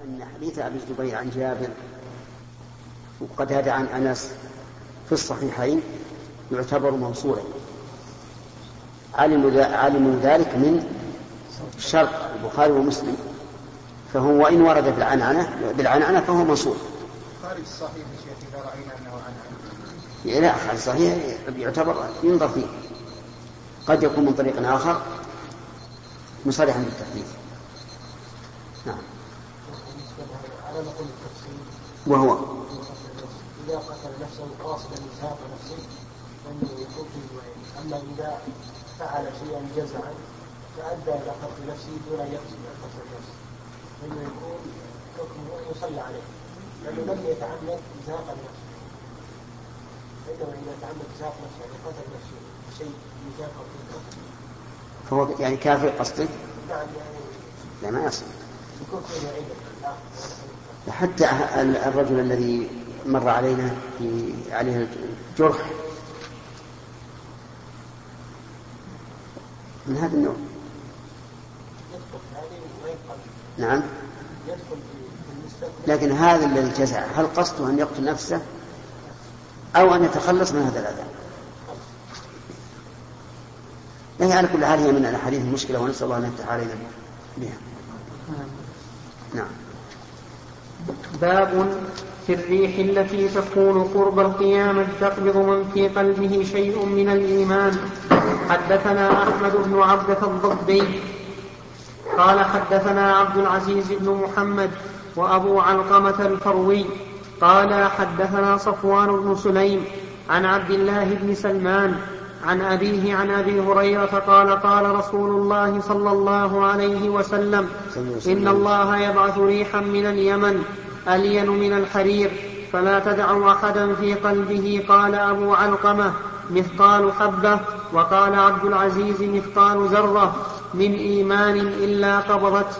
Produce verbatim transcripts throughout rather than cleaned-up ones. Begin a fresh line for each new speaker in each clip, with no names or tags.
أن حديث أبي الزبير عن جابر وقتادة عن أنس في الصحيحين يعتبر موصولا، علموا ذلك من شرط البخاري ومسلم، فهو وإن ورد بالعنعنة بالعنعنة فهو موصول.
خارج الصحيح يا شيخ إذا رأينا أنه عنعنة.
لا، خارج الصحيح يعتبر ينظر فيه، قد يكون من طريق آخر مصرحا بالتحديث. نعم. وهو
إذا قتل نفسه قاصدا إزهاق نفسه فإنه يكون في الوعيد، أما إذا فعل شيئا جزعا فأدى إلى قتل نفسه دون أن يقصد قتل نفسه فإنه يكون حكمه يصلى عليه، لأنه لم يتعمد إزهاق نفسه، فإنه إذا تعمد إزهاق نفسه يعني قتل نفسه شيء يزهق نفسه
فهو يعني كافر قصده؟
نعم يعني
لا، ما يصل.
يكون في الوعيد.
حتى الرجل الذي مر علينا في عليه الجرح من هذا النوع. نعم. لكن هذا الذي جزع هل قصده أن يقتل نفسه أو أن يتخلص من هذا الأذى؟ يعني على كل حال هي من الأحاديث المشكلة، ونسأل الله أن يفتح علينا بها. نعم.
باب في الريح التي تكون قرب القيامة تقبض من في قلبه شيء من الإيمان. حدثنا أحمد بن عبدة الضبي قال حدثنا عبد العزيز بن محمد وأبو علقمة الفروي قال حدثنا صفوان بن سليم عن عبد الله بن سلمان عن أبيه عن أبي هريرة قال قال رسول الله صلى الله عليه وسلم إن الله يبعث ريحا من اليمن ألين من الحرير فلا تدع أحدا في قلبه. قال أبو علقمة مثقال حبة، وقال عبد العزيز مثقال ذرة من إيمان إلا قبضت.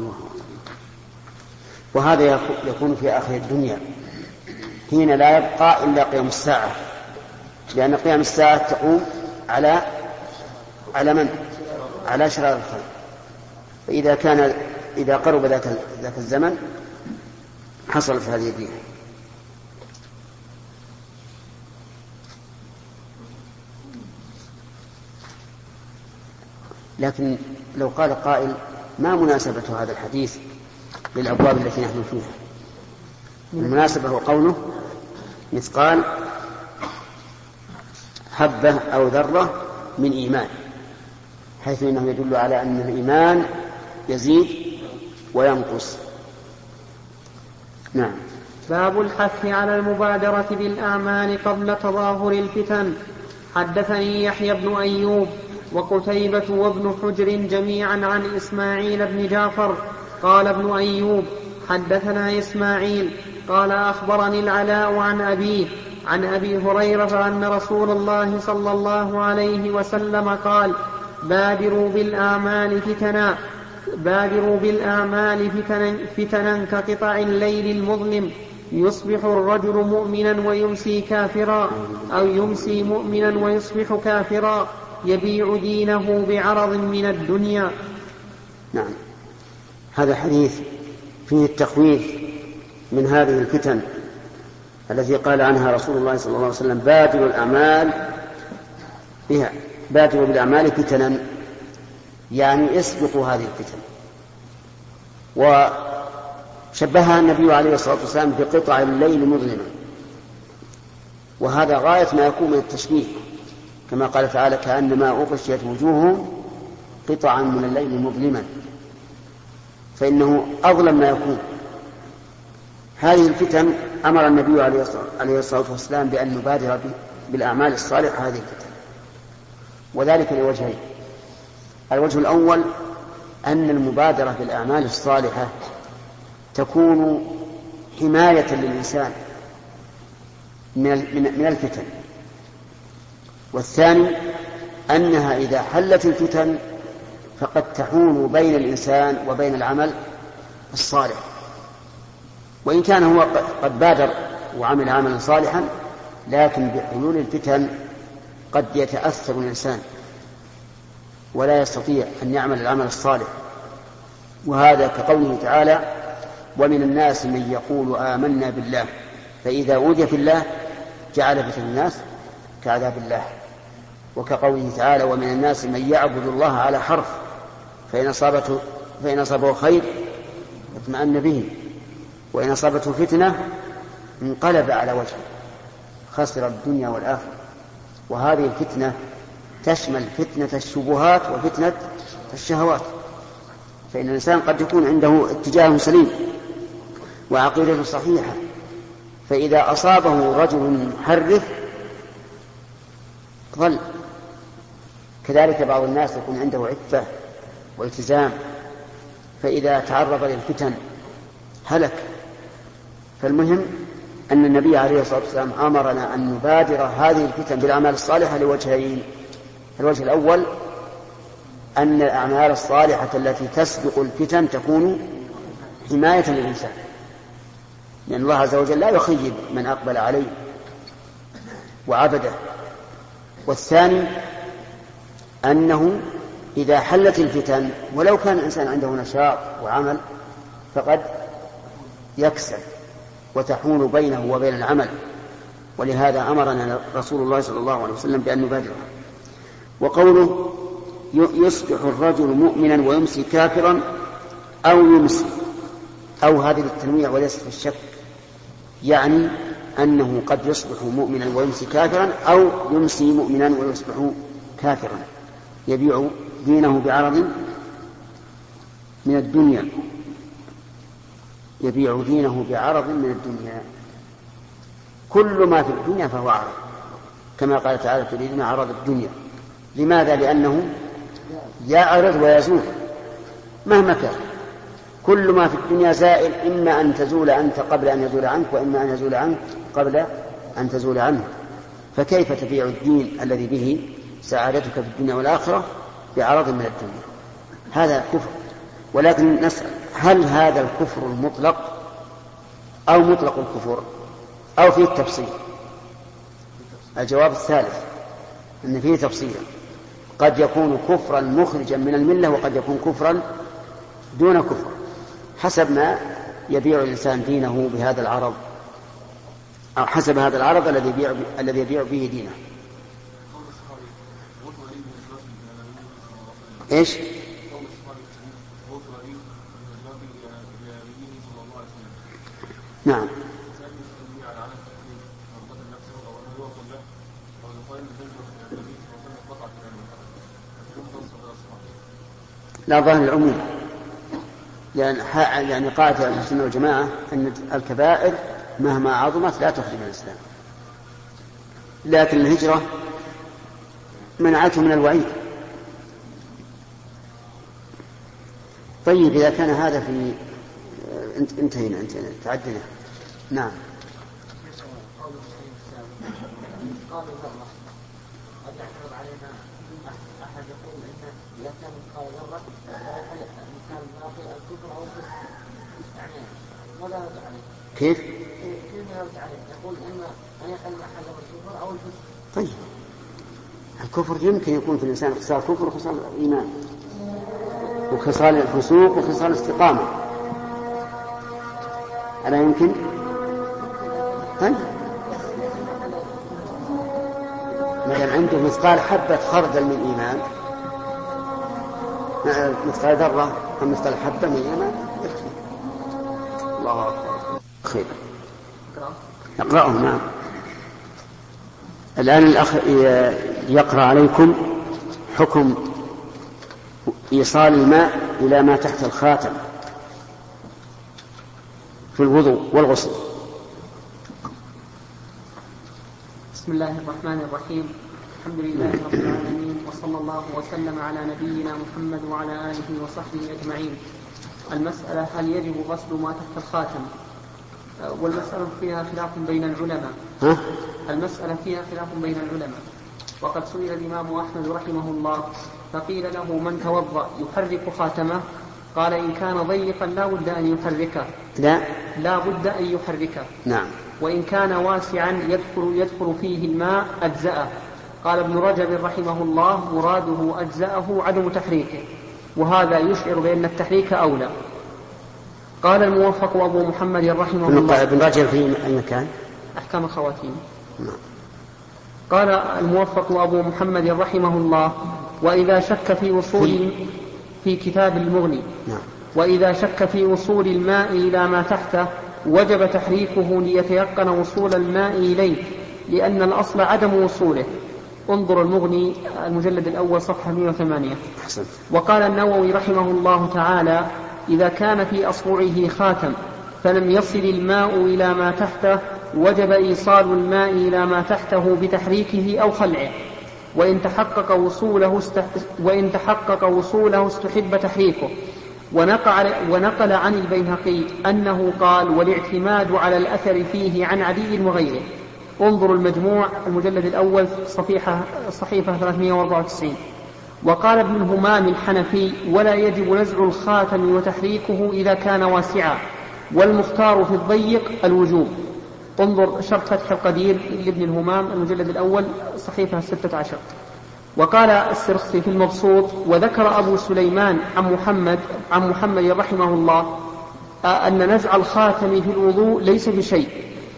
وهذا يكون في آخر الدنيا حين لا يبقى إلا قيام الساعة، لأن قيام الساعة تقوم على على من؟ على شرار الخلق. فإذا كان إذا قرب ذاك ذاك الزمن حصلت هذه الريح. لكن لو قال قائل ما مناسبة هذا الحديث للأبواب التي نحن فيها؟ المناسبة هو قوله مثقال حبة أو ذرة من إيمان، حيث إنه يدل على أن الإيمان يزيد وينقص. نعم.
باب الحث على المبادرة بالأعمال قبل تظاهر الفتن. حدثني يحيى بن أيوب وقتيبة وابن حجر جميعا عن إسماعيل بن جعفر قال ابن أيوب حدثنا إسماعيل قال أخبرني العلاء عن أبيه عن أبي هريرة أن رسول الله صلى الله عليه وسلم قال بادروا بالأعمال فتنا بادروا بالأعمال فتنا, فتنا كقطع الليل المظلم يصبح الرجل مؤمنا ويمسي كافرا أو يمسي مؤمنا ويصبح كافرا يبيع دينه بعرض من الدنيا.
نعم. هذا حديث فيه التخويف من هذه الفتن التي قال عنها رسول الله صلى الله عليه وسلم بادروا الأعمال بها بادروا بالأعمال فتنا، يعني اسبقوا هذه الفتن. وشبهها النبي عليه الصلاة والسلام بقطع الليل مظلما، وهذا غاية ما يكون من التشبيه، كما قال تعالى كأنما أغشيت وجوههم قطعا من الليل مظلما، فإنه أظلم ما يكون. هذه الفتن أمر النبي عليه الصلاة والسلام بأن نبادر بالأعمال الصالحة هذه الفتن، وذلك لوجهين. الوجه الأول أن المبادرة بالأعمال الصالحة تكون حماية للإنسان من الفتن، والثاني أنها إذا حلت الفتن فقد تحول بين الإنسان وبين العمل الصالح، وإن كان هو قد بادر وعمل عملا صالحا، لكن بحلول الفتن قد يتأثر الإنسان ولا يستطيع أن يعمل العمل الصالح. وهذا كقوله تعالى ومن الناس من يقول آمنا بالله فإذا أوذي في الله جعل فتنة الناس كعذاب الله. وكقوله تعالى ومن الناس من يعبد الله على حرف فإن أصابته فإن أصابه خير اطمأن به وإن أصابته فتنة انقلب على وجهه خسر الدنيا والآخرة. وهذه الفتنة تشمل فتنة الشبهات وفتنة الشهوات. فإن الإنسان قد يكون عنده اتجاه سليم وعقيدة صحيحة، فإذا أصابه رجل محرف ضل. كذلك بعض الناس يكون عنده عفة والتزام، فإذا تعرض للفتن هلك. فالمهم أن النبي عليه الصلاة والسلام أمرنا أن نبادر هذه الفتن بالأعمال الصالحة لوجهين. الوجه الأول أن الأعمال الصالحة التي تسبق الفتن تكون حماية للإنسان، لأن الله عز وجل لا يخيب من أقبل عليه وعبده. والثاني أنه إذا حلت الفتن ولو كان الإنسان عنده نشاط وعمل فقد يكسل وتحول بينه وبين العمل، ولهذا أمرنا رسول الله صلى الله عليه وسلم بأن نبادره. وقوله يصبح الرجل مؤمنا ويمسي كافرا أو يمسي، أو هذه التنويع وليس في الشك، يعني أنه قد يصبح مؤمنا ويمسي كافرا أو يمسي مؤمنا ويصبح كافرا، يبيع دينه بعرض من الدنيا يبيع دينه بعرض من الدنيا. كل ما في الدنيا فهو عرض، كما قال تعالى تريدون عرض الدنيا. لماذا؟ لأنه يعرض ويزول مهما كان. كل ما في الدنيا زائل، إما أن تزول أنت قبل أن يزول عنك، وإما أن يزول عنك قبل أن تزول عنه. فكيف تبيع الدين الذي به سعادتك في الدنيا والآخرة بعرض من الدنيا؟ هذا كفر. ولكن نسأل، هل هذا الكفر المطلق أو مطلق الكفر أو فيه التفصيل؟ الجواب الثالث، أن فيه تفصيلا. قد يكون كفرا مخرجا من الملة وقد يكون كفرا دون كفر، حسب ما يبيع الإنسان دينه بهذا العرض، أو حسب هذا العرض الذي يبيع الذي يبيع به دينه. إيش؟ نعم. لا ظاهر العموم، لأن يعني قاعدة أهل السنة والجماعة أن الكبائر مهما عظمت لا تخرج من الإسلام، لكن الهجرة منعته من الوعيد. طيب إذا كان هذا في انتهينا انتهينا تعدنا. نعم.
قالوا ذرة قد يعترض علينا أحد يقول إن إذا كان قال ذرة كان باقي الكفر أو الكفر، يعني ماذا نرد عليه؟
كيف؟
كيف نرد عليه؟ يقول إن أن يقل أحد الكفر أو الكفر.
طيب الكفر يمكن يكون في الإنسان خصال كفر وخصال إيمان وخصال الفسوق وخصال الاستقامة، ألا يمكن؟ طيب ما دام عنده مثقال حبة خردل من إيمان، مثقال ذرة أو مثقال حبة من إيمان يكفي. الله أكبر. خير اقرأه. نعم. الآن الأخ يقرأ عليكم حكم إيصال الماء إلى ما تحت الخاتم في الوضوء والغسل.
بسم الله الرحمن الرحيم. الحمد لله رب العالمين، وصلى الله وسلم على نبينا محمد وعلى آله وصحبه أجمعين. المسألة: هل يجب غسل ما تحت الخاتم؟ والمسألة فيها خلاف بين العلماء.
ها؟
المسألة فيها خلاف بين العلماء، وقد سئل الإمام أحمد رحمه الله فقيل له: من توضأ يحرك خاتمه؟ قال: إن كان ضيقا لا بد أن يحركه.
لا
لا بد أن يحركه.
نعم.
وإن كان واسعا يدخل, يدخل فيه الماء أجزأه. قال ابن رجب رحمه الله: مراده أجزأه عدم تحريكه، وهذا يشعر بأن التحريك أولى. قال الموفق أبو محمد رحمه الله.
ابن رجب في أي مكان؟
أحكام الخواتيم.
نعم.
قال الموفق أبو محمد رحمه الله: وإذا شك في وصول في كتاب المغني.
نعم. وإذا
شك في وصول الماء إلى ما تحته وجب تحريكه ليتيقن وصول الماء إليه، لأن الأصل عدم وصوله. انظر المغني المجلد الأول صفحة مئة وثمانية.
حسن.
وقال النووي رحمه الله تعالى: إذا كان في أصبعه خاتم فلم يصل الماء إلى ما تحته وجب إيصال الماء إلى ما تحته بتحريكه أو خلعه، وإن تحقق وصوله است... وإن تحقق وصوله استحب تحريكه. ونقل, ونقل عن البيهقي أنه قال: والاعتماد على الأثر فيه عن علي وغيره. انظر المجموع المجلد الأول صفيحة صحيفة ثلاثمئة وأربعة وتسعين. وقال ابن الهمام الحنفي: ولا يجب نزع الخاتم وتحريكه إذا كان واسعا، والمختار في الضيق الوجوب. انظر شرح فتح القدير لابن الهمام المجلد الأول صحيفة ستة عشر. وقال السرخسي في المبسوط: وذكر أبو سليمان عن محمد عن محمد رحمه الله أن نزع الخاتم في الوضوء ليس بشيء.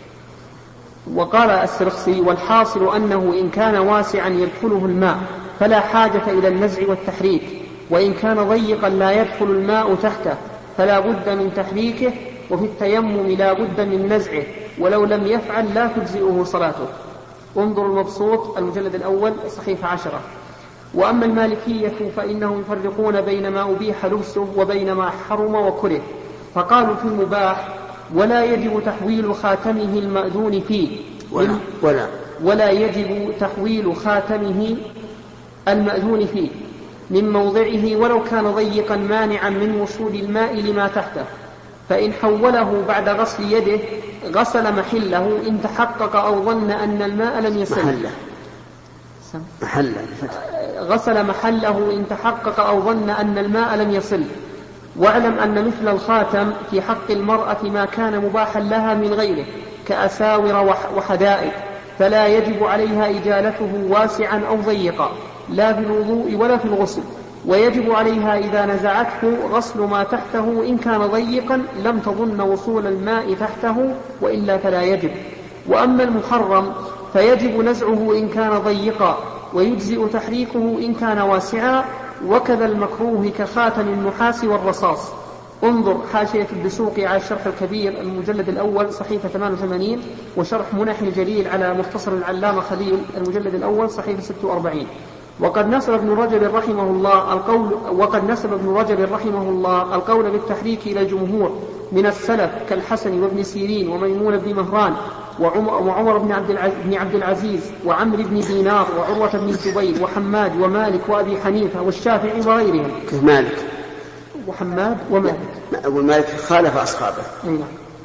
وقال السرخسي: والحاصل أنه إن كان واسعا يدخله الماء فلا حاجة إلى النزع والتحريك، وإن كان ضيقا لا يدخل الماء تحته فلا بد من تحريكه، وفي التيمم لا بد من نزعه، ولو لم يفعل لا تجزئه صلاته. انظر المبسوط المجلد الأول صحيفة عشرة. وأما المالكية فإنهم يفرقون بين ما أبيح لبسه وبين ما حرم وكره، فقالوا في المباح: ولا يجب تحويل خاتمه المأذون فيه
ولا, ولا,
ولا يجب تحويل خاتمه المأذون فيه من موضعه ولو كان ضيقا مانعا من وصول الماء لما تحته، فإن حوله بعد غسل يده غسل محله إن تحقق أو ظن أن الماء لم يصل.
محله. محله.
غسل محله إن تحقق أو ظن أن الماء لم يصل. واعلم أن مثل الخاتم في حق المرأة ما كان مباحا لها من غيره كأساور وحدائق، فلا يجب عليها إجالته واسعا أو ضيقا لا في الوضوء ولا في الغسل، ويجب عليها إذا نزعته غسل ما تحته إن كان ضيقا لم تظن وصول الماء تحته، وإلا فلا يجب. وأما المحرم فيجب نزعه إن كان ضيقا، ويجزئ تحريكه إن كان واسعا، وكذا المكروه كخاتم النحاس والرصاص. انظر حاشية الدسوقي على الشرح الكبير المجلد الأول صحيفة ثمانية وثمانين، وشرح منح الجليل على مختصر العلامة خليل المجلد الأول صحيفة ستة وأربعين. وقد نسب ابن رجب رحمه الله القول وقد نسب ابن رجب رحمه الله القول بالتحريك إلى الجمهور من السلف كالحسن وابن سيرين وميمون بن مهران وعمر بن عبد العزيز وعمرو بن دينار وعروة بن الزبير وحماد ومالك وأبي حنيفة والشافعي وغيرهم.
كيف مالك؟
وحماد ومالك.
أبو مالك خالف أصحابه.
أيوة.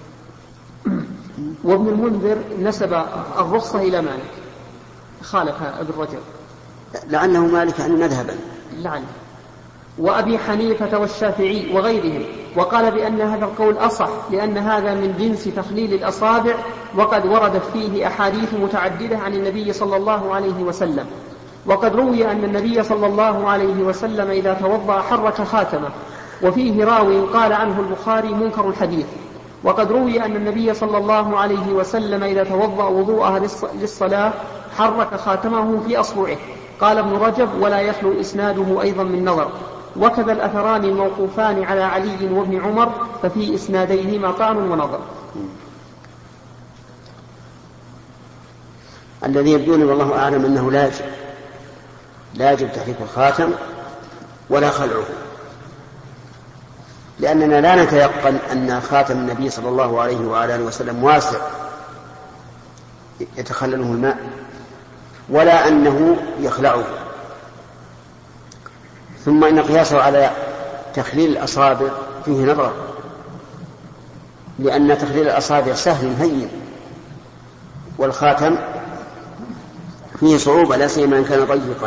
وابن المنذر نسب الرخصة إلى مالك، خالف ابن رجب
لأنه مالك عن مذهبا.
لعنه. وأبي حنيفة والشافعي وغيرهم، وقال بأن هذا القول أصح لأن هذا من جنس تخليل الأصابع، وقد وردت فيه أحاديث متعددة عن النبي صلى الله عليه وسلم. وقد روي أن النبي صلى الله عليه وسلم إذا توضأ حرك خاتمه، وفيه راوي قال عنه البخاري منكر الحديث. وقد روي أن النبي صلى الله عليه وسلم إذا توضأ وضوءها للصلاة حرك خاتمه في أصبعه. قال ابن رجب: ولا يخلو إسناده أيضا من نظر. وكذا الأثران الموقوفان على علي وابن عمر ففي إسناديهما طعن ونظر.
الذي يبدون والله أعلم أنه لا يجب لا يجب تحريك الخاتم ولا خلعه، لأننا لا نتيقن أن خاتم النبي صلى الله عليه وعلى آله وسلم واسع يتخلله الماء، ولا أنه يخلعه. ثم إن قياسه على تخليل الأصابع فيه نظر، لأن تخليل الأصابع سهل هين، والخاتم فيه صعوبة لا سيما إن كان ضيقا.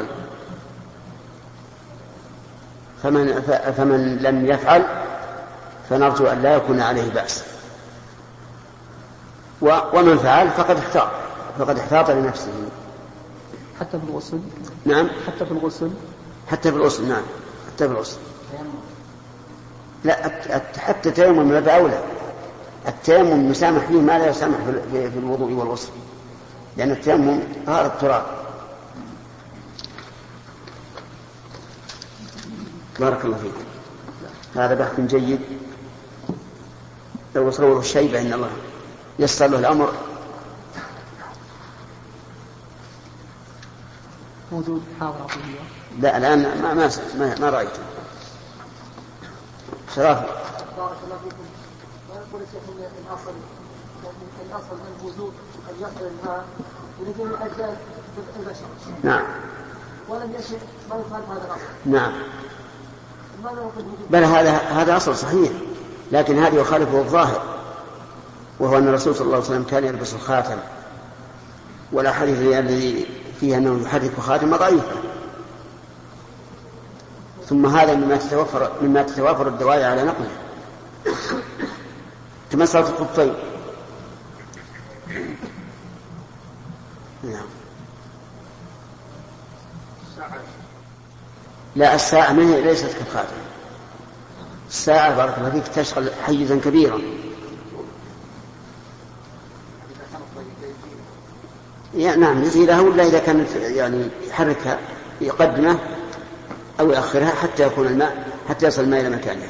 فمن, فمن لم يفعل فنرجو أن لا يكون عليه بأس، ومن فعل فقد احتاط فقد احتاط لنفسه.
حتى في الغسل.
نعم.
حتى في الغسل.
حتى في الغسل. نعم. حتى في الغسل. لا، حتى التيمم من باب أولى. التيمم يسامح فيه ما لا يسامح في الوضوء والغسل، لأن التيمم طهارة التراب. بارك الله فيك. هذا بحث جيد، لو صوره الشيبة إن الله يسر له الأمر.
موجود حاضر.
لا الآن ما ما ما, ما رأيته. شرافي.
بارك الله فيكم. ويقول الشيخ ان الاصل الاصل من الوجود ان يصل الماء لجميع اجزاء البشر.
نعم.
ولم يشرع ما يخالف هذا الاصل.
نعم. بل هذا هذا أصل صحيح، لكن هذا يخالفه الظاهر، وهو أن الرسول صلى الله عليه وسلم كان يلبس الخاتم، والأحاديث الذي فيها أنه يحرك خاتم ضعيفة. ثم هذا مما تتوفر مما تتوافر الدواعي على نقله، كمسألة الخفين. نعم. لا، الساعة ما هي ليست كالخاتم. الساعة بارك الله فيك تشغل حيزا كبيرا. يعني نعم يزيلها، ولا إذا كانت يعني يحركها يقدمه أو يأخرها حتى يكون الماء حتى يصل الماء إلى مكانه.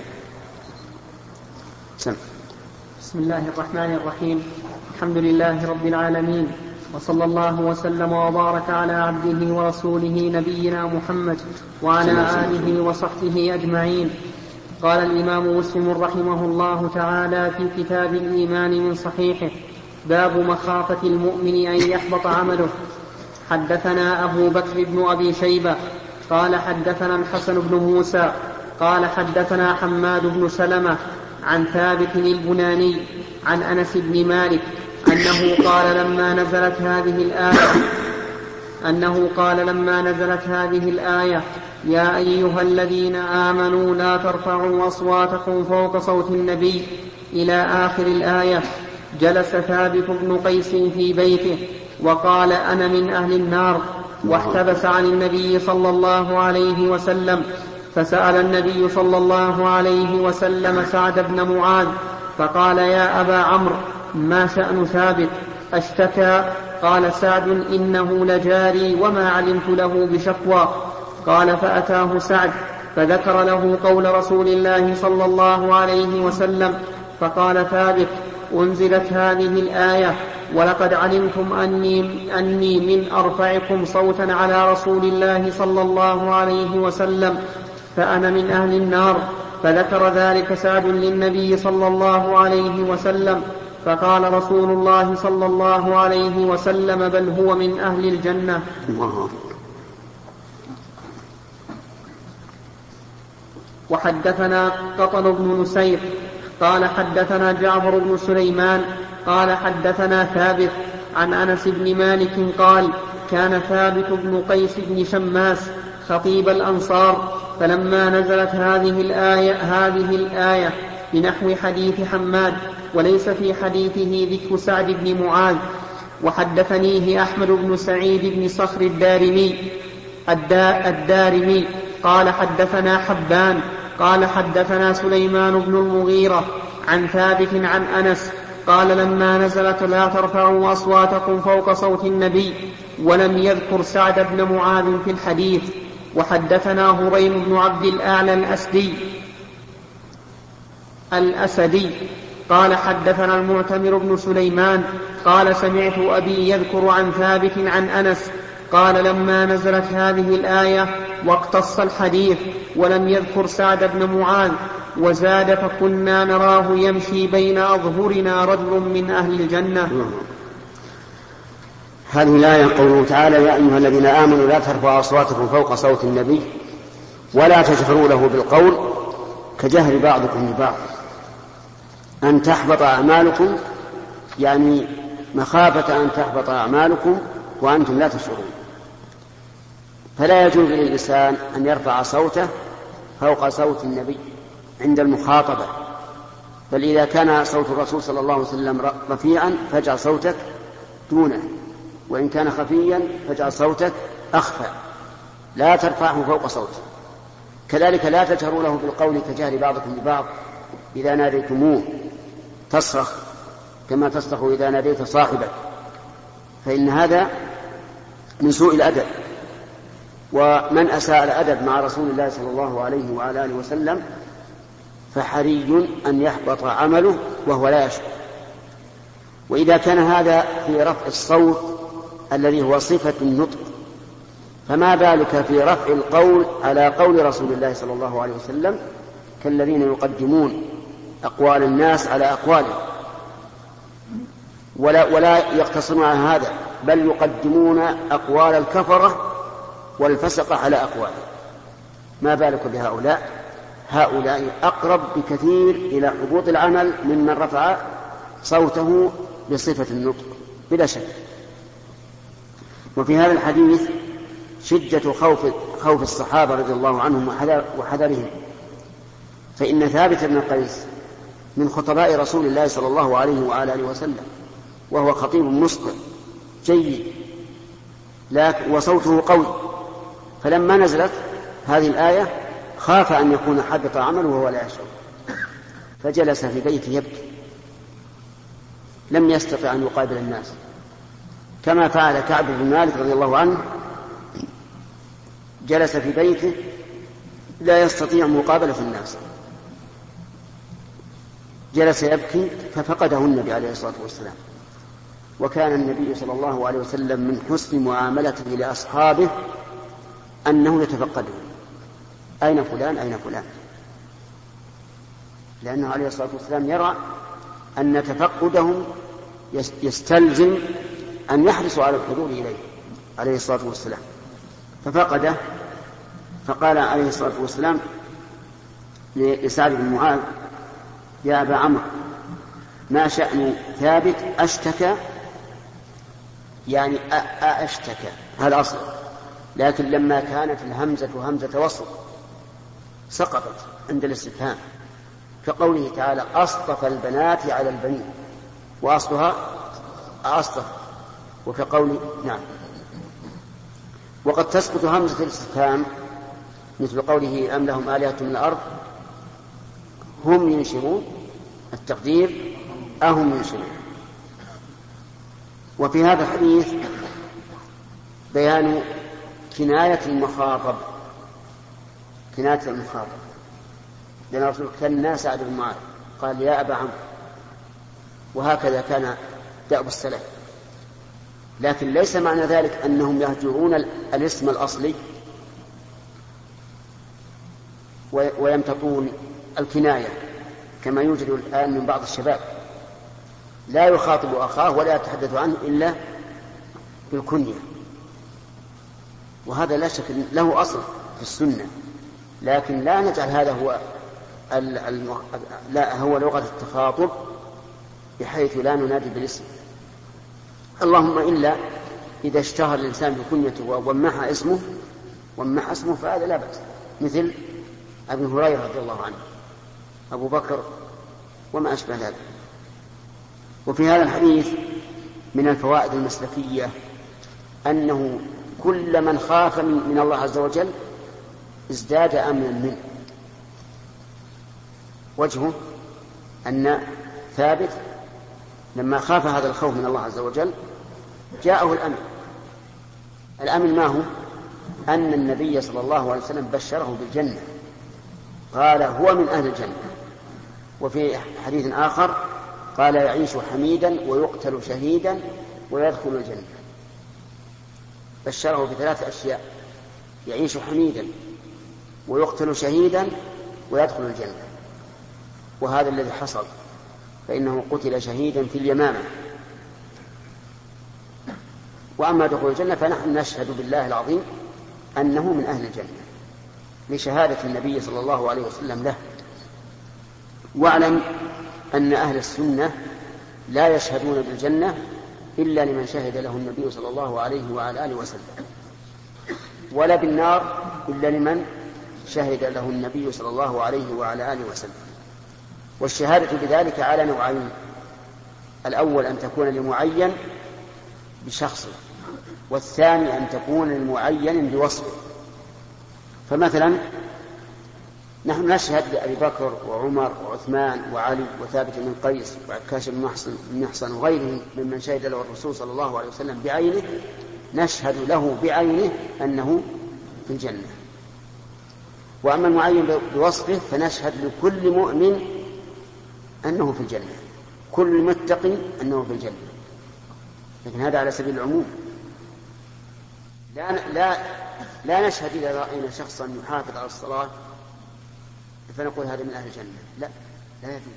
سم.
بسم الله الرحمن الرحيم. الحمد لله رب العالمين، وصلى الله وسلم وبارك على عبده ورسوله نبينا محمد وعلى آله وصحبه أجمعين. قال الإمام مسلم رحمه الله تعالى في كتاب الإيمان من صحيحه: باب مخافة المؤمن أن يحبط عمله. حدثنا أبو بكر بن أبي شيبة قال حدثنا الحسن بن موسى قال حدثنا حماد بن سلمة عن ثابت البناني عن أنس بن مالك أنه قال لما نزلت هذه الآية أنه قال لما نزلت هذه الآية: يا أيها الذين آمنوا لا ترفعوا أصواتكم فوق صوت النبي إلى آخر الآية، جلس ثابت بن قيس في بيته وقال: أنا من أهل النار، واحتبس عن النبي صلى الله عليه وسلم. فسأل النبي صلى الله عليه وسلم سعد بن معاذ فقال: يا أبا عمرو، ما شأن ثابت؟ أشتكى؟ قال سعد: إنه لجاري وما علمت له بشكوى. قال: فأتاه سعد فذكر له قول رسول الله صلى الله عليه وسلم، فقال ثابت: أنزلت هذه الآية: ولقد علمتم أني, أني من أرفعكم صوتا على رسول الله صلى الله عليه وسلم، فأنا من أهل النار. فذكر ذلك سعد للنبي صلى الله عليه وسلم، فقال رسول الله صلى الله عليه وسلم: بل هو من أهل الجنة. وحدثنا قطن بن نسير قال حدثنا جعفر بن سليمان قال حدثنا ثابت عن أنس بن مالك قال: كان ثابت بن قيس بن شماس خطيب الأنصار، فلما نزلت هذه الآية, هذه الآية بنحو حديث حماد، وليس في حديثه ذكر سعد بن معاذ. وحدثنيه أحمد بن سعيد بن صخر الدارمي الدارمي قال حدثنا حبان قال حدثنا سليمان بن المغيرة عن ثابت عن أنس قال: لما نزلت لا ترفعوا أصواتكم فوق صوت النبي، ولم يذكر سعد بن معاذ في الحديث. وحدثنا هريم بن عبد الأعلى الأسدي الأسدي قال حدثنا المعتمر بن سليمان قال: سمعت أبي يذكر عن ثابت عن أنس قال: لما نزلت هذه الآية واقتص الحديث ولم يذكر سعد بن معاذ، وزاد: فكنا نراه يمشي بين أظهرنا رجل من أهل الجنة.
هذه الآية قوله تعالى: يا أيها الذين آمنوا لا ترفعوا أصواتكم فوق صوت النبي ولا تجهروا له بالقول كجهر بعضكم لبعض أن تحبط أعمالكم، يعني مخافة أن تحبط أعمالكم وأنتم لا تشعرون. فلا يجوز للإنسان أن يرفع صوته فوق صوت النبي عند المخاطبة، بل إذا كان صوت الرسول صلى الله عليه وسلم رفيعا فاجعل صوتك دونه، وإن كان خفيا فاجعل صوتك أخفى، لا ترفعه فوق صوته. كذلك لا تجهروا له بالقول كجهر بعضكم ببعض إذا ناديتموه تصرخ كما تصرخ إذا ناديت صاحبك، فإن هذا من سوء الأدب. ومن أساء الأدب مع رسول الله صلى الله عليه وعلى آله وسلم فحري أن يحبط عمله وهو لا يشعر. وإذا كان هذا في رفع الصوت الذي هو صفة النطق، فما بالك في رفع القول على قول رسول الله صلى الله عليه وسلم كالذين يقدمون أقوال الناس على أقواله، ولا, ولا يقتصرون على هذا، بل يقدمون أقوال الكفرة والفسقة على أقواله. ما بالك بهؤلاء؟ هؤلاء أقرب بكثير إلى حبوط العمل ممن رفع صوته بصفة النطق بلا شك. وفي هذا الحديث شدة خوف, خوف الصحابة رضي الله عنهم وحذرهم، فإن ثابت بن قيس من خطباء رسول الله صلى الله عليه وعلى آله وسلم، وهو خطيب مسطع جيد لكن وصوته قوي، فلما نزلت هذه الآية خاف أن يكون حبط عمله وهو لا يشعر، فجلس في بيته يبكي، لم يستطع أن يقابل الناس، كما فعل كعب بن مالك رضي الله عنه، جلس في بيته لا يستطيع مقابلة الناس، جلس يبكي ففقده النبي عليه الصلاة والسلام. وكان النبي صلى الله عليه وسلم من حسن معاملته لأصحابه أنه يتفقده، أين فلان أين فلان، لأنه عليه الصلاة والسلام يرى أن تفقدهم يستلزم أن يحرصوا على الحضور إليه عليه الصلاة والسلام. ففقده، فقال عليه الصلاة والسلام لسعد بن معاذ: يا أبا عمرو، ما شأن ثابت أشتكى، يعني أشتكى هذا أصل، لكن لما كانت الهمزة همزة وصل سقطت عند الاستفهام، كقوله تعالى: أصطفى البنات على البنين، وأصلها أصطفى، وكقول نعم. وقد تسقط همزة الاستفهام مثل قوله: أم لهم آلهة من الأرض هم ينشرون، التقدير أهم ينشرون. وفي هذا الحديث بيان كناية المخاطب، كناية المخاطب، لأن الرسول كان سعد بن معاذ قال: يا أبا عمرو، وهكذا كان دأب السلف. لكن ليس معنى ذلك أنهم يهجرون الاسم الأصلي ويمتطون الكناية كما يوجد الآن من بعض الشباب، لا يخاطب أخاه ولا يتحدث عنه إلا بالكنية، وهذا لا شك له أصل في السنة، لكن لا نجعل هذا هو الم... لا هو لغة التخاطب بحيث لا ننادي بالاسم. اللهم إلا إذا اشتهر الإنسان بكنيته ومح اسمه ومح اسمه فهذا لا بأس، مثل أبي هريرة رضي الله عنه، أبو بكر، وما أشبه ذلك. وفي هذا الحديث من الفوائد المسلكية أنه كل من خاف من الله عز وجل ازداد أمنا منه. وجهه أن ثابت لما خاف هذا الخوف من الله عز وجل جاءه الأمن. الأمن ما هو؟ أن النبي صلى الله عليه وسلم بشره بالجنة، قال: هو من أهل الجنة. وفي حديث آخر قال: يعيش حميدا ويقتل شهيدا ويدخل الجنة. بشره بثلاث أشياء: يعيش حميدا ويقتل شهيدا ويدخل الجنة. وهذا الذي حصل، فإنه قتل شهيدا في اليمامة. وأما دخول الجنة فنحن نشهد بالله العظيم أنه من أهل الجنة لشهادة النبي صلى الله عليه وسلم له. واعلم أن أهل السنة لا يشهدون بالجنة إلا لمن شهد له النبي صلى الله عليه وعلى آله وسلم، ولا بالنار إلا لمن شهد له النبي صلى الله عليه وعلى آله وسلم. والشهادة بذلك على نوعين: الأول أن تكون لمعين بشخصه، والثاني أن تكون لمعين بوصفه. فمثلا نحن نشهد لأبي بكر وعمر وعثمان وعلي وثابت بن قيس وعكاش بن محصن وغيرهم ممن شهد له الرسول صلى الله عليه وسلم بعينه، نشهد له بعينه أنه في الجنة. وأما المعين بوصفه فنشهد لكل مؤمن أنه في الجنة، كل متق أنه في الجنة، لكن هذا على سبيل العموم. لا, لا, لا نشهد إذا رأينا شخصا يحافظ على الصلاة فنقول هذا من أهل الجنة، لا لا يجوز.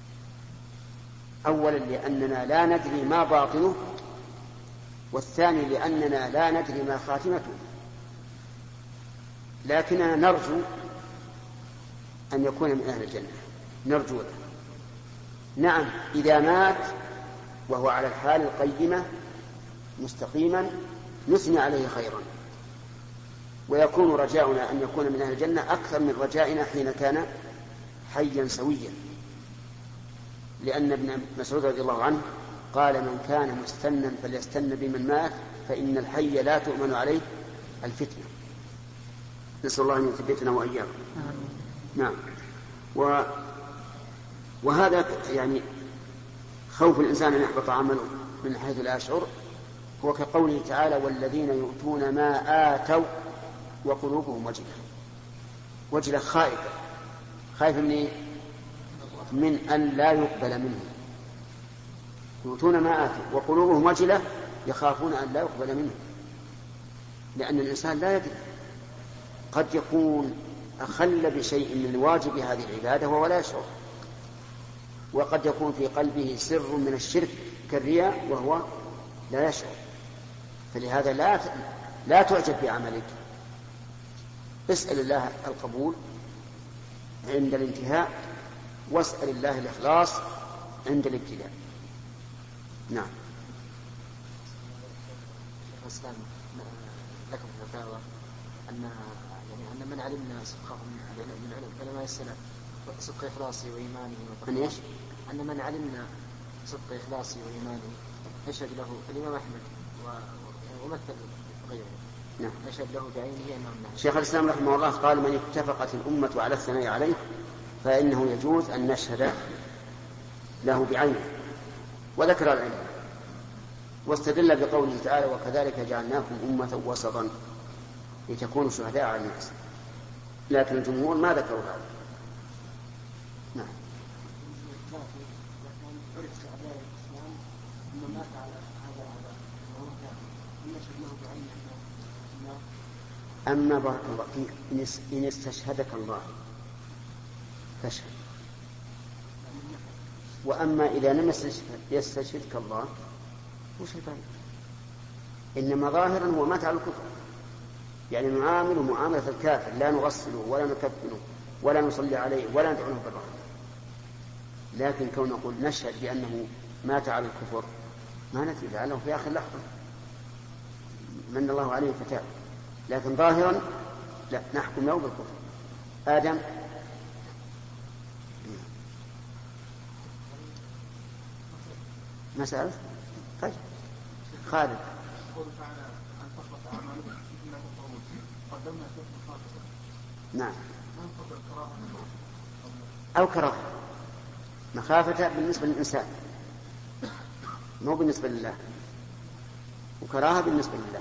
أولا لأننا لا ندري ما باطنه، والثاني لأننا لا ندري ما خاتمته، لكننا نرجو أن يكون من أهل الجنة، نرجو له. نعم إذا مات وهو على الحال القيمة مستقيما نثني عليه خيرا، ويكون رجاؤنا أن يكون من أهل الجنة أكثر من رجائنا حين كان حيا سويا، لأن ابن مسعود رضي الله عنه قال: من كان مستنا فليستن بمن مات فإن الحي لا تؤمن عليه الفتنة. نسأل الله أن يثبتنا وإياكم. نعم. و... وهذا يعني خوف الإنسان أن يحبط عمله من حيث لا يشعر، هو كقوله تعالى: والذين يؤتون ما آتوا وقلوبهم وجلة. وجلة خائفة، خائفة من إيه؟ من أن لا يقبل منه. يؤتون ما آتوا وقلوبهم وجلة، يخافون أن لا يقبل منه، لأن الإنسان لا يدري، قد يكون أخل بشيء من واجب هذه العبادة وهو لا يشعر، وقد يكون في قلبه سر من الشرك كالرياء وهو لا يشعر. فلهذا لا لا تعجب بعملك، اسأل الله القبول عند الانتهاء، واسأل الله الإخلاص عند الابتلاء. نعم.
الإسلام لكم في الفتاوى أن يعني أن من علمنا صدقهم من علماء السلف صدق إخلاصي وإيمانه
أن إيش؟
أن من علمنا صدق إخلاصي وإيمانه يشهد له الإمام أحمد ومثل غيره.
نعم.
يشهد له بعينه أنه من
شيخ الإسلام رحمه الله قال: من اتفقت الأمة على الثناء عليه فإنه يجوز أن نشهد له بعينه، وذكر العلم، واستدل بقوله تعالى: وكذلك جعلناكم أمة وسطا لتكونوا شهداء على الناس. لكن الجمهور ما ذكروا هذا. نعم. أما بارك الله فيك إن استشهدك الله فاشهد، وأما إذا لم يستشهدك الله وش الفائدة؟ إنما ظاهرا هو مات على الكفر، يعني نعامله معاملة الكافر، لا نغسله ولا نكفنه ولا نصلي عليه ولا ندعو له بالرحمة. لكن كون نقول نشهد بأنه مات على الكفر ما ندري، لعله في آخر لحظة من الله عليه فتاب، لكن ظاهرا لا نحكم له بالكفر. آدم. ما سألت؟ طيب خالد. نعم. أو كراهة، مخافة بالنسبة للإنسان مو بالنسبة لله، وكراهة بالنسبة لله.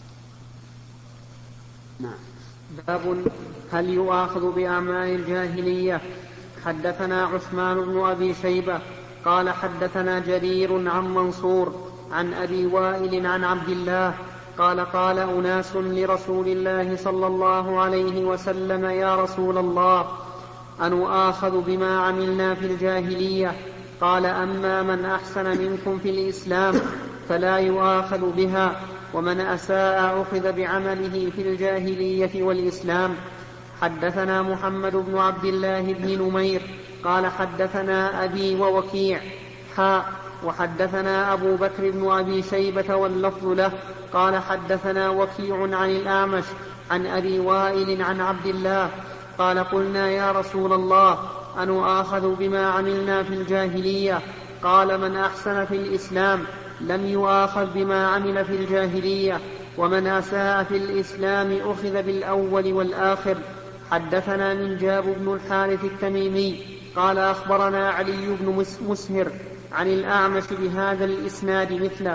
نعم.
باب هل يؤاخذ بأعمال الجاهلية. حدثنا عثمان بن أبي شيبة قال حدثنا جرير عن منصور عن أبي وائل عن عبد الله قال: قال أناس لرسول الله صلى الله عليه وسلم: يا رسول الله، أنؤاخذ بما عملنا في الجاهلية؟ قال: أما من أحسن منكم في الإسلام فلا يؤاخذ بها، ومن أساء أخذ بعمله في الجاهلية والإسلام. حدثنا محمد بن عبد الله بن نمير قال حدثنا أبي ووكيع حاء وحدثنا أبو بكر بن أبي شيبة واللفظ له قال حدثنا وكيع عن الأعمش عن أبي وائل عن عبد الله قال: قلنا يا رسول الله، أنؤاخذ بما عملنا في الجاهلية؟ قال: من أحسن في الإسلام لم يؤاخذ بما عمل في الجاهلية، ومن أساء في الإسلام أخذ بالأول والآخر. حدثنا منجاب بن الحارث التميمي قال أخبرنا علي بن مسهر عن الأعمش بهذا الإسناد مثله.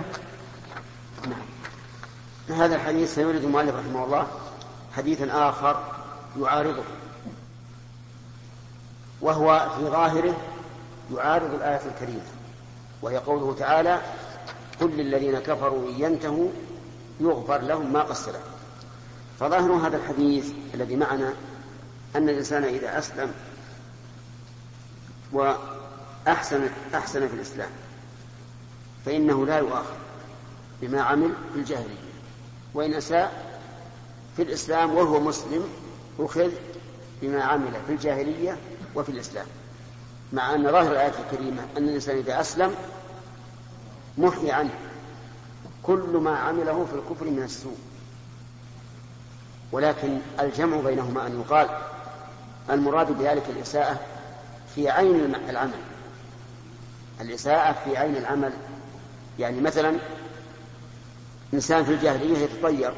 نعم. هذا الحديث سيورد المؤلف رحمه الله حديثا آخر يعارضه، وهو في ظاهره يعارض الآية الكريمة، وهي قوله تعالى: قل للذين كفروا إن ينتهوا يغفر لهم ما قد سلف. فظاهر هذا الحديث الذي معنا أن الإنسان إذا أسلم وأحسن أحسن في الإسلام فإنه لا يؤاخذ بما عمل في الجاهلية، وإن أساء في الإسلام وهو مسلم أخذ بما عمل في الجاهلية وفي الإسلام، مع أن ظاهر الآية الكريمة أن الإنسان إذا أسلم محي عنه كل ما عمله في الكفر من السوء. ولكن الجمع بينهما أن يقال المراد بذلك الإساءة في عين العمل، الإساءة في عين العمل، يعني مثلا إنسان في الجاهلية يتطير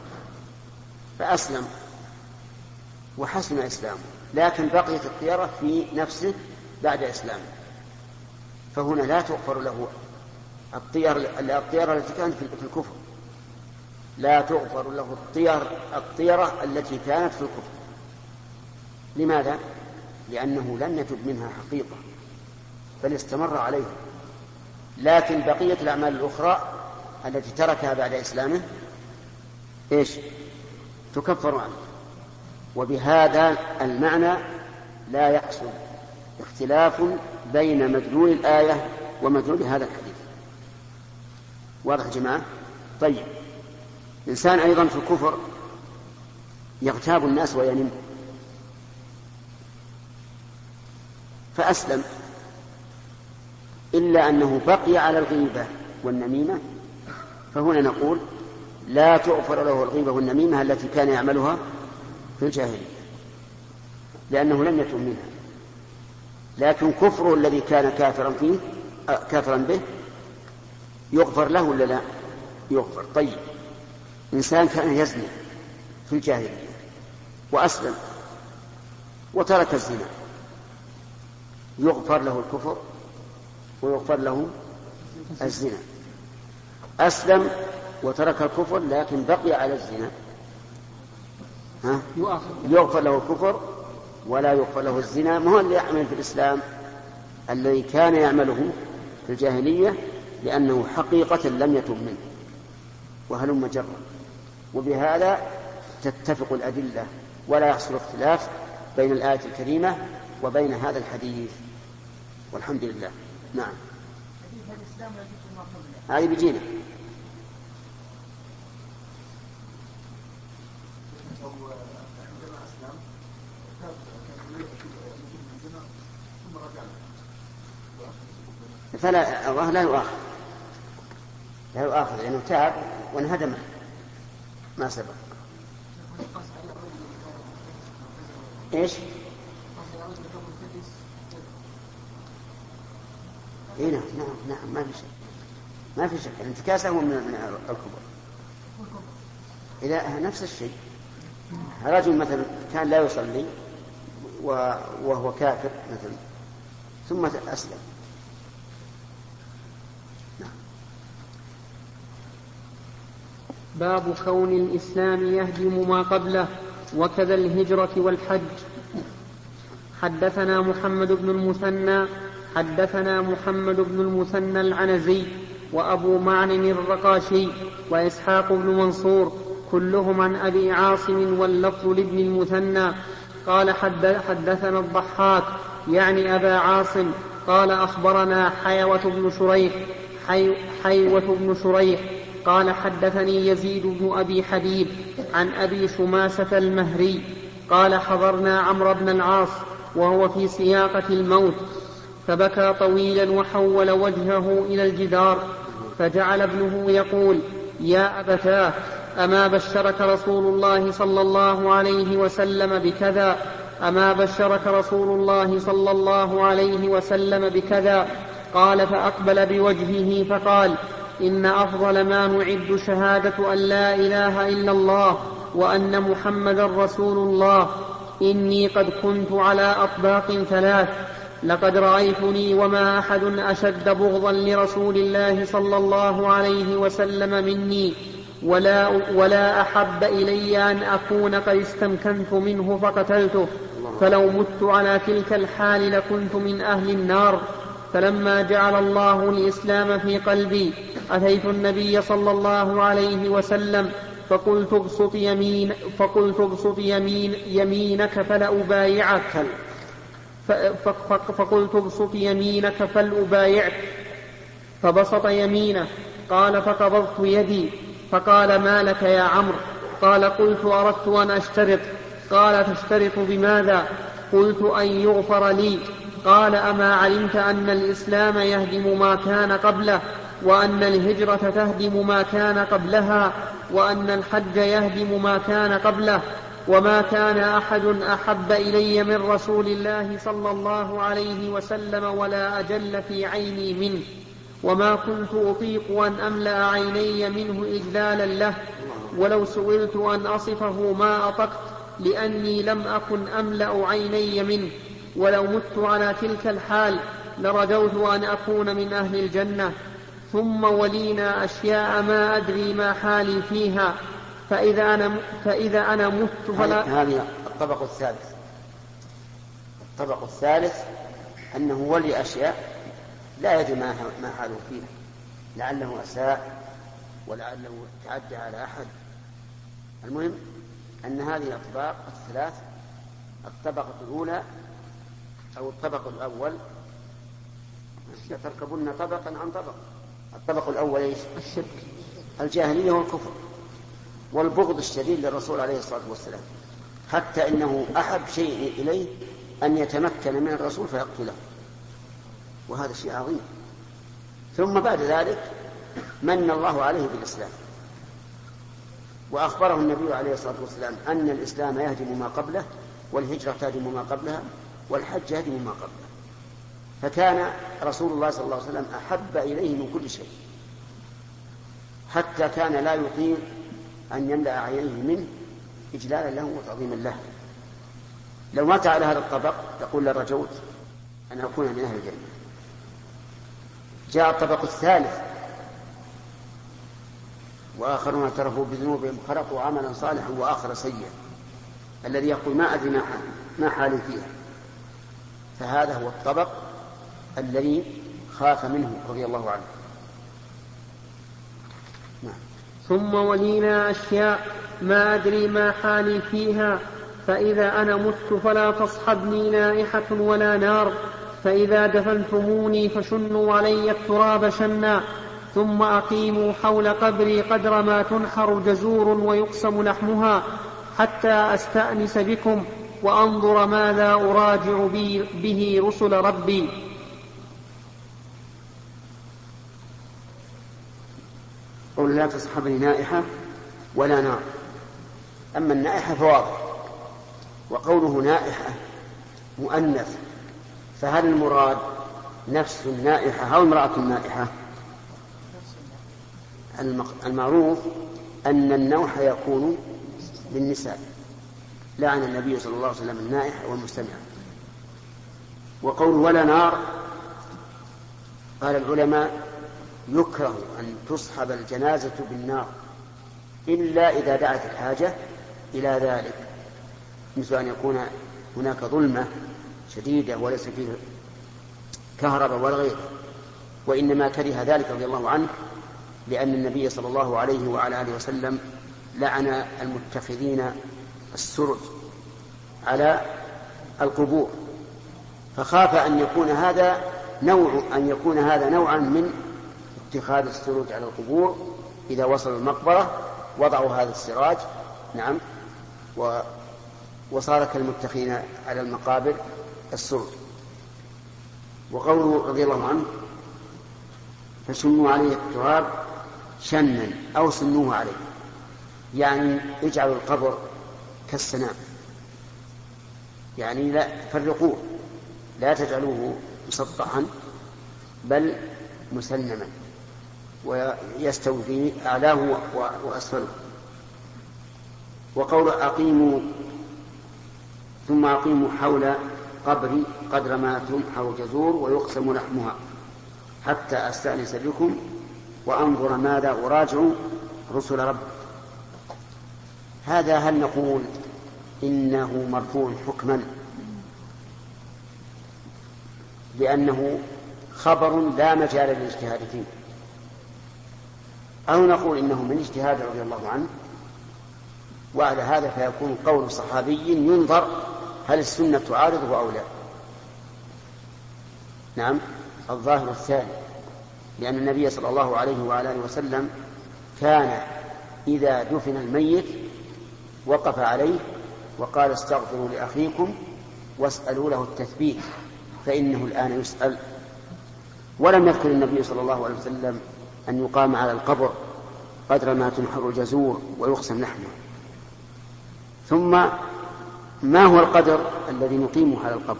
فأسلم وحسن إسلامه، لكن بقيت الطيرة في نفسه بعد إسلامه، فهنا لا تغفر له الطيرة التي كانت في الكفر، لا تغفر له الطيرة التي كانت في الكفر. لماذا؟ لأنه لم يتب منها حقيقة بل استمر عليها، لكن بقية الأعمال الأخرى التي تركها بعد إسلامه إيش؟ تكفر عنه. وبهذا المعنى لا يحصل اختلاف بين مدلول الآية ومدلول هذا الحديث. واضح يا جماعة؟ طيب، إنسان أيضا في الكفر يغتاب الناس وينم، فأسلم إلا أنه بقي على الغيبة والنميمة، فهنا نقول لا تغفر له الغيبة والنميمة التي كان يعملها في الجاهلية لأنه لم يتم منها، لكن كفره الذي كان كافرا فيه كافرا به يغفر له ولا لا؟ يغفر. طيب، إنسان كان يزني في الجاهلية وأسلم وترك الزنا، يغفر له الكفر ويغفر له الزنا. أسلم وترك الكفر لكن بقي على الزنا، ها؟ يغفر له الكفر ولا يغفر له الزنا. ما هو اللي يعمل في الإسلام الذي كان يعمله في الجاهلية لأنه حقيقة لم يتب منه، وهلم جرا. وبهذا تتفق الأدلة ولا يحصل اختلاف بين الآية الكريمة وبين هذا الحديث، والحمد لله. نعم، هذه بيجينا. فلا الله لا يؤاخذ لا يؤاخذ لأنه تاب وانهدم ما سبق. إيش؟ إيه نعم نعم نعم ما في شك ما في شك الانتكاسة هو من الكبر. إذا نفس الشيء رجل مثلا كان لا يصلي وهو كافر مثلا ثم أسلم.
باب كون الإسلام يهدم ما قبله وكذا الهجرة والحج. حدثنا محمد بن المثنى حدثنا محمد بن المثنى العنزي وأبو معن الرقاشي وإسحاق بن منصور كلهم عن أبي عاصم واللفظ لابن المثنى قال حدثنا الضحاك يعني أبا عاصم قال أخبرنا حيوة بن شريح حي حيوة بن شريح قال حدثني يزيد بن أبي حبيب عن أبي شماسة المهري قال حضرنا عمرو بن العاص وهو في سياقة الموت فبكى طويلا وحول وجهه إلى الجدار فجعل ابنه يقول يا أبتاه أما بشرك رسول الله صلى الله عليه وسلم بكذا أما بشرك رسول الله صلى الله عليه وسلم بكذا قال فأقبل بوجهه فقال إن أفضل ما نعد شهادة أن لا إله إلا الله وأن محمدا رسول الله إني قد كنت على أطباق ثلاث، لقد رأيتني وما أحد أشد بغضا لرسول الله صلى الله عليه وسلم مني، ولا, ولا أحب إلي أن أكون قد استمكنت منه فقتلته، فلو مت على تلك الحال لكنت من أهل النار. فلما جعل الله الإسلام في قلبي أتيت النبي صلى الله عليه وسلم فقلت ابسط يمين فقلت ابسط يمين يمينك فلأبايعك فقلت ابسط يمينك فلأبايعك، فبسط يمينه. قال فقبضت يدي، فقال ما لك يا عمرو؟ قال قلت أردت أن أشترط. قال تشترط بماذا؟ قلت أن يغفر لي. قال أما علمت أن الإسلام يهدم ما كان قبله، وأن الهجرة تهدم ما كان قبلها، وأن الحج يهدم ما كان قبله، وما كان أحد أحب إلي من رسول الله صلى الله عليه وسلم ولا أجل في عيني منه، وما كنت أطيق أن أملأ عيني منه إجلالا له، ولو سئلت أن أصفه ما أطقت، لأني لم أكن أملأ عيني منه، ولو مت على تلك الحال لرجوت أن أكون من أهل الجنة. ثم ولينا أشياء ما أدري ما حالي فيها، فإذا أنا, فإذا أنا مت فلا.
هذه الطبق الثالث. الطبق الثالث أنه ولي أشياء لا يدري ما حاله فيها، لعله أساء ولعله تعدى على أحد. المهم أن هذه الأطباق الثلاث، الطبقة الأولى أو الطبق الأول تركبون طبقا عن طبق. الطبق الأول إيش؟ الشرك، الجاهلية والكفر والبغض الشديد للرسول عليه الصلاة والسلام، حتى إنه أحب شيء إليه أن يتمكن من الرسول فيقتله، وهذا شيء عظيم. ثم بعد ذلك من الله عليه بالإسلام، وأخبره النبي عليه الصلاة والسلام أن الإسلام يهدم ما قبله، والهجرة تهدم ما قبلها، والحج يهدم ما قبله. فكان رسول الله صلى الله عليه وسلم أحب إليه من كل شيء، حتى كان لا يطيق أن يملأ عينيه منه إجلالا له وتعظيما له. لو مات على هذا الطبق يقول لرجوت أن أكون من أهل الجنة. جاء الطبق الثالث، وآخرون اعترفوا بذنوبهم خلقوا عملا صالحا وآخر سيئا، الذي يقول ما أدري ما حالي فيها. فهذا هو الطبق الذي خاف منه رضي الله عنه. نعم.
ثم ولينا أشياء ما أدري ما حالي فيها، فإذا أنا مت فلا تصحبني نائحة ولا نار، فإذا دفنتموني فشنوا علي التراب شنا، ثم أقيموا حول قبري قدر ما تنحر جزور ويقسم لحمها، حتى أستأنس بكم وأنظر ماذا أراجع به رسل ربي.
قل لا تصحبني نائحة ولا نار. أما النائحة فواضح، وقوله نائحة مؤنث، فهل المراد نفس النائحة أو امرأة النائحة؟ المعروف أن النوح يكون للنساء، لعن النبي صلى الله عليه وسلم النائحة والمستمعة. وقول ولا نار، قال العلماء يكره أن تصحب الجنازة بالنار إلا إذا دعت الحاجة إلى ذلك، مثل أن يكون هناك ظلمة شديدة وليس فيه كهرباء ولا غيره. وإنما كره ذلك رضي الله عنه لأن النبي صلى الله عليه وعلى آله وسلم لعن المتخذين السرج على القبور، فخاف أن يكون هذا نوع أن يكون هذا نوعا من اتخاذ السروج على القبور. إذا وصلوا المقبرة وضعوا هذا السراج، نعم، و وصار كالمتخذين على المقابر السرج. وقوله رضي الله عنه فشنوا عليه التراب شنا أو سنوه عليه، يعني اجعلوا القبر كالسنام، يعني لا فرقوه، لا تجعلوه مسطحا بل مسنما ويستوي فيه أعلاه وأسفله. وقول أقيموا ثم أقيموا حول قبري قدر ما تنحر جزور ويقسم لحمها حتى أستأنس بكم وأنظر ماذا أراجع رسل رب. هذا هل نقول إنه مرفوع حكما لأنه خبر لا مجال للاجتهاد فيه، أو نقول إنه من اجتهاد رضي الله عنه؟ وعلى هذا فيكون قول صحابي ينظر هل السنة تعارضه أو لا. نعم، الظاهر الثاني، لأن النبي صلى الله عليه وعلى آله وسلم كان إذا دفن الميت وقف عليه وقال استغفروا لأخيكم واسألوا له التثبيت فإنه الآن يسأل. ولم يذكر النبي صلى الله عليه وسلم أن يقام على القبر قدر ما تنحر الجزور ويقسم لحمه. ثم ما هو القدر الذي نقيمه على القبر؟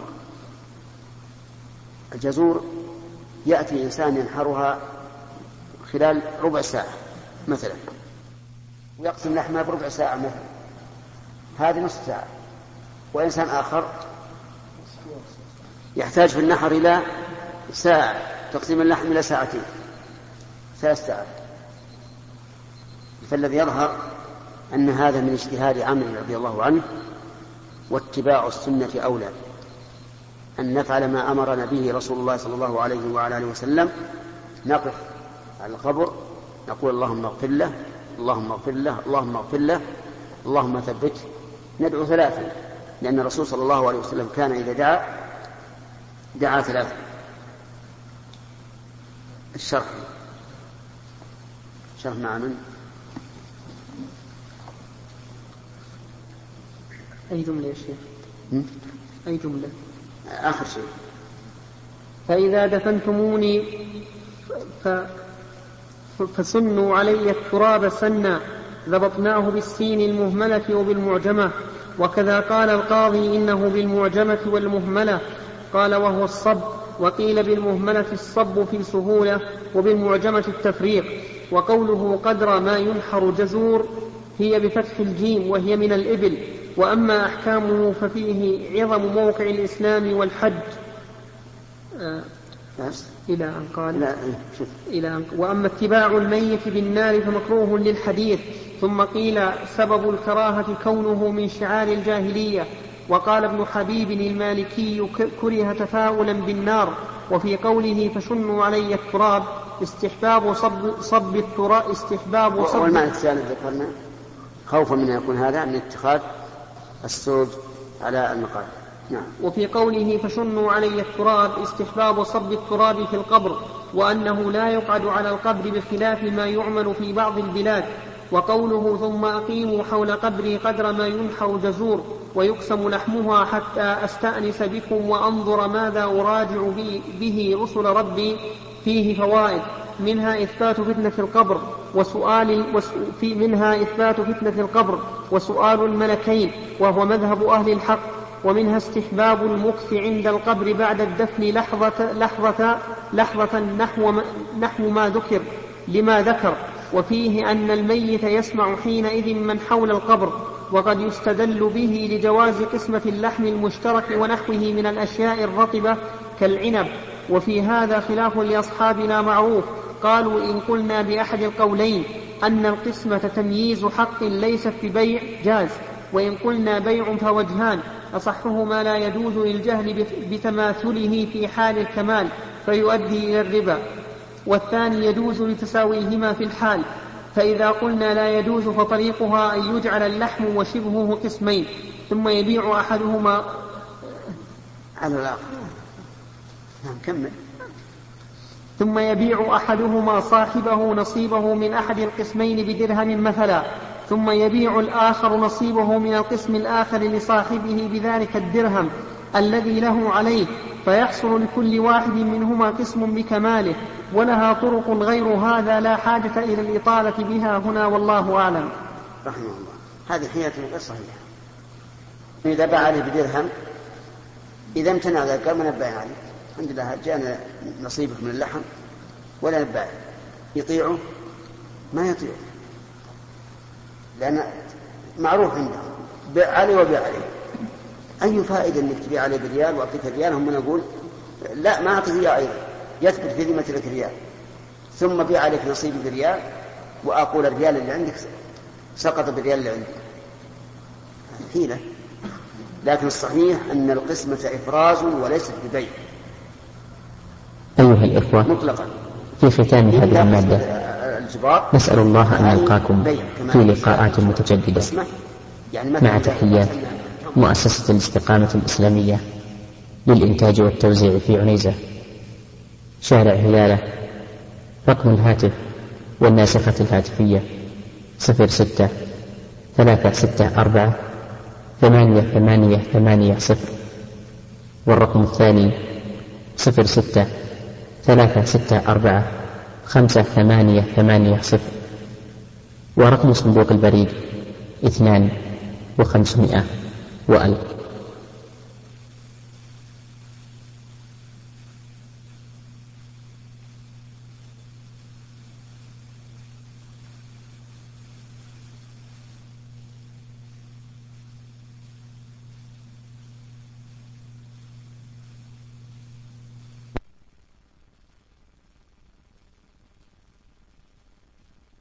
الجزور يأتي إنسان ينحرها خلال ربع ساعة مثلا ويقسم لحمها بربع ساعة مثلا، هذه نصف ساعة. وإنسان آخر يحتاج في النحر إلى ساعة، تقسيم اللحم إلى ساعتين، ثلاث ساعات. فالذي يظهر أن هذا من اجتهاد عمرو رضي الله عنه، واتباع السنة أولى، أن نفعل ما أمرنا به رسول الله صلى الله عليه وعلى آله وسلم. نقف على القبر نقول اللهم اغفر له اللهم اغفر له اللهم اغفر له اللهم ثبته، ندعو ثلاثا، لأن الرسول صلى الله عليه وسلم كان إذا دعا دعا ثلاثا. الشرح شرح مع من؟
أي جملة يا شيخ؟ أي جملة؟
آخر شيء.
فإذا دفنتموني ف... فسنوا علي التراب سنا ضبطناه بالسين المهملة وبالمعجمة. وكذا قال القاضي إنه بالمعجمة والمهملة، قال وهو الصب، وقيل بالمهملة الصب في سهولة وبالمعجمة التفريق. وقوله قدر ما ينحر جزور هي بفتح الجيم وهي من الإبل. وأما أحكامه ففيه عظم موقع الإسلام والحج آه إلى أن قال لا. إلى أن وأما اتباع الميت بالنار فمكروه للحديث. ثم قيل سبب الكراهة كونه من شعار الجاهلية. وقال ابن حبيب المالكي كره تفاؤلا بالنار. وفي قوله فشنوا علي التراب استحباب صب, صب التراب استحباب صب
والمعنى الثاني ذكرنا خوفا من أن يكون هذا من اتخاذ السود على المقام. نعم.
وفي قوله فشنوا علي التراب استحباب صب التراب في القبر، وأنه لا يقعد على القبر بخلاف ما يعمل في بعض البلاد. وقوله ثم أقيموا حول قبري قدر ما ينحر جزور ويقسم لحمها حتى أستأنس بكم وأنظر ماذا أراجع به رسل ربي فيه فوائد، منها إثبات فتنة القبر وسؤال في منها إثبات فتنة القبر وسؤال الملكين وهو مذهب أهل الحق. ومنها استحباب المكث عند القبر بعد الدفن لحظة, لحظة, لحظة نحو, نحو ما ذكر لما ذكر. وفيه أن الميت يسمع حينئذ من حول القبر، وقد يستدل به لجواز قسمة اللحم المشترك ونحوه من الأشياء الرطبة كالعنب. وفي هذا خلاف لأصحابنا معروف، قالوا إن قلنا بأحد القولين أن القسمة تمييز حق ليست ببيع جاز، وإن قلنا بيع فوجهان، أصحهما لا يجوز للجهل بتماثله في حال الكمال فيؤدي إلى الربا، والثاني يجوز لتساويهما في الحال. فإذا قلنا لا يجوز فطريقها أن يجعل اللحم وشبهه قسمين ثم يبيع أحدهما
على الآخر كمل
ثم يبيع أحدهما صاحبه نصيبه من أحد القسمين بدرهم مثلا، ثم يبيع الآخر نصيبه من القسم الآخر لصاحبه بذلك الدرهم الذي له عليه، فيحصل لكل واحد منهما قسم بكماله. ولها طرق غير هذا لا حاجة إلى الإطالة بها هنا، والله أعلم.
رحمه الله. هذه حيلة غير صحيحة. إذا باع عليه بدرهم إذا امتنع ذلك ما نباع عليه، الحمد لله جاءنا نصيبك من اللحم ولا نباع، يطيعه ما يطيعه لأن معروف عنده بيع عليه وبيع عليه. أي فائدة أنك تبيع عليه بريال وأعطيك ريال، هم نقول لا ما أعطيه إياه أيضا، يثبت في ذمة لك ريال، ثم بيع عليك نصيب بريال وأقول الريال اللي عندك سقط بالريال اللي عندي، حيلة. لكن الصحيح أن القسمة إفراز وليست ببيع.
أيها الإخوة،
مطلقا.
في ختام هذه المادة نسأل الله أن نلقاكم في لقاءات متجددة، مع تحيات مؤسسة الاستقامة الإسلامية للإنتاج والتوزيع في عنيزة، شارع هلالة. رقم الهاتف والناسخة الهاتفية صفر ستة ثلاثة ستة أربعة ثمانية ثمانية ثمانية صفر، والرقم الثاني صفر ستة ثلاثة ستة أربعة خمسة ثمانية ثمانية صفر، ورقم صندوق البريد اثنان وخمسمائة وألف.